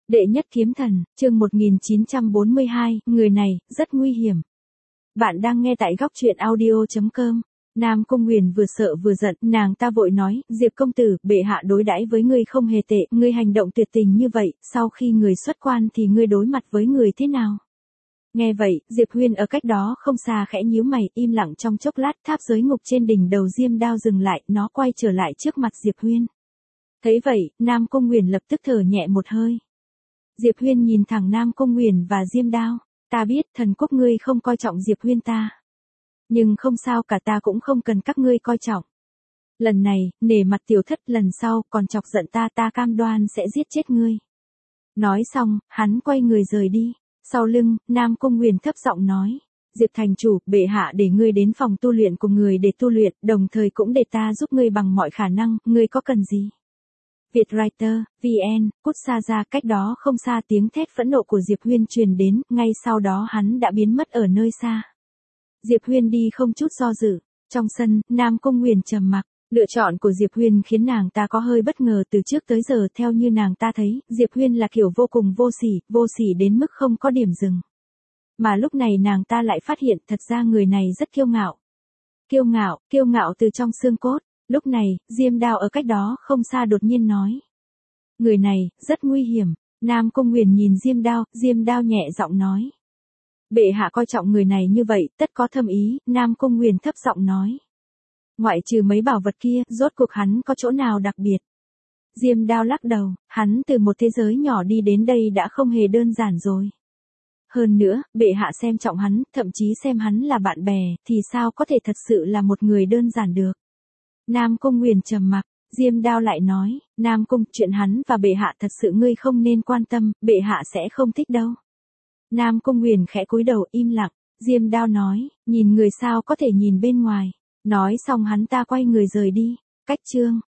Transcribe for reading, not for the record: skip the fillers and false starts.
Đệ nhất kiếm thần, chương 1942, người này, rất nguy hiểm. Bạn đang nghe tại góc truyện audio.com. Nam Cung Nguyền vừa sợ vừa giận, nàng ta vội nói, Diệp công tử, bệ hạ đối đãi với ngươi không hề tệ, ngươi hành động tuyệt tình như vậy, sau khi người xuất quan thì ngươi đối mặt với người thế nào? Nghe vậy, Diệp Huyên ở cách đó không xa khẽ nhíu mày, im lặng trong chốc lát, tháp giới ngục trên đỉnh đầu Diêm Đao dừng lại, nó quay trở lại trước mặt Diệp Huyên. Thấy vậy, Nam Cung Nguyền lập tức thở nhẹ một hơi. Diệp Huyên nhìn thẳng Nam Cung Nguyền và Diêm Đao, ta biết thần quốc ngươi không coi trọng Diệp Huyên ta. Nhưng không sao cả, ta cũng không cần các ngươi coi trọng. Lần này, nể mặt tiểu thất, lần sau còn chọc giận ta, ta cam đoan sẽ giết chết ngươi. Nói xong, hắn quay người rời đi. Sau lưng, Nam Cung Nguyền thấp giọng nói, Diệp thành chủ, bệ hạ để ngươi đến phòng tu luyện của người để tu luyện, đồng thời cũng để ta giúp ngươi bằng mọi khả năng, ngươi có cần gì? Vietwriter, VN, cút xa ra, cách đó không xa tiếng thét phẫn nộ của Diệp Huyên truyền đến, ngay sau đó hắn đã biến mất ở nơi xa. Diệp Huyên đi không chút do dự. Trong sân, Nam Cung Nguyền trầm mặc. Lựa chọn của Diệp Huyên khiến nàng ta có hơi bất ngờ. Từ trước tới giờ theo như nàng ta thấy, Diệp Huyên là kiểu vô cùng vô sỉ đến mức không có điểm dừng. Mà lúc này nàng ta lại phát hiện thật ra người này rất kiêu ngạo. Kiêu ngạo từ trong xương cốt. Lúc này, Diêm Đao ở cách đó không xa đột nhiên nói. Người này, rất nguy hiểm. Nam Cung Nguyền nhìn Diêm Đao nhẹ giọng nói. Bệ hạ coi trọng người này như vậy, tất có thâm ý, Nam Cung Nguyền thấp giọng nói. Ngoại trừ mấy bảo vật kia, rốt cuộc hắn có chỗ nào đặc biệt? Diêm Đao lắc đầu, hắn từ một thế giới nhỏ đi đến đây đã không hề đơn giản rồi. Hơn nữa, bệ hạ xem trọng hắn, thậm chí xem hắn là bạn bè, thì sao có thể thật sự là một người đơn giản được? Nam Cung Nguyền trầm mặc, Diêm Đao lại nói, Nam Cung, chuyện hắn và bệ hạ thật sự ngươi không nên quan tâm, bệ hạ sẽ không thích đâu. Nam Cung Nguyền khẽ cúi đầu im lặng, Diêm Đao nói, nhìn người sao có thể nhìn bên ngoài. Nói xong hắn ta quay người rời đi. Cách chương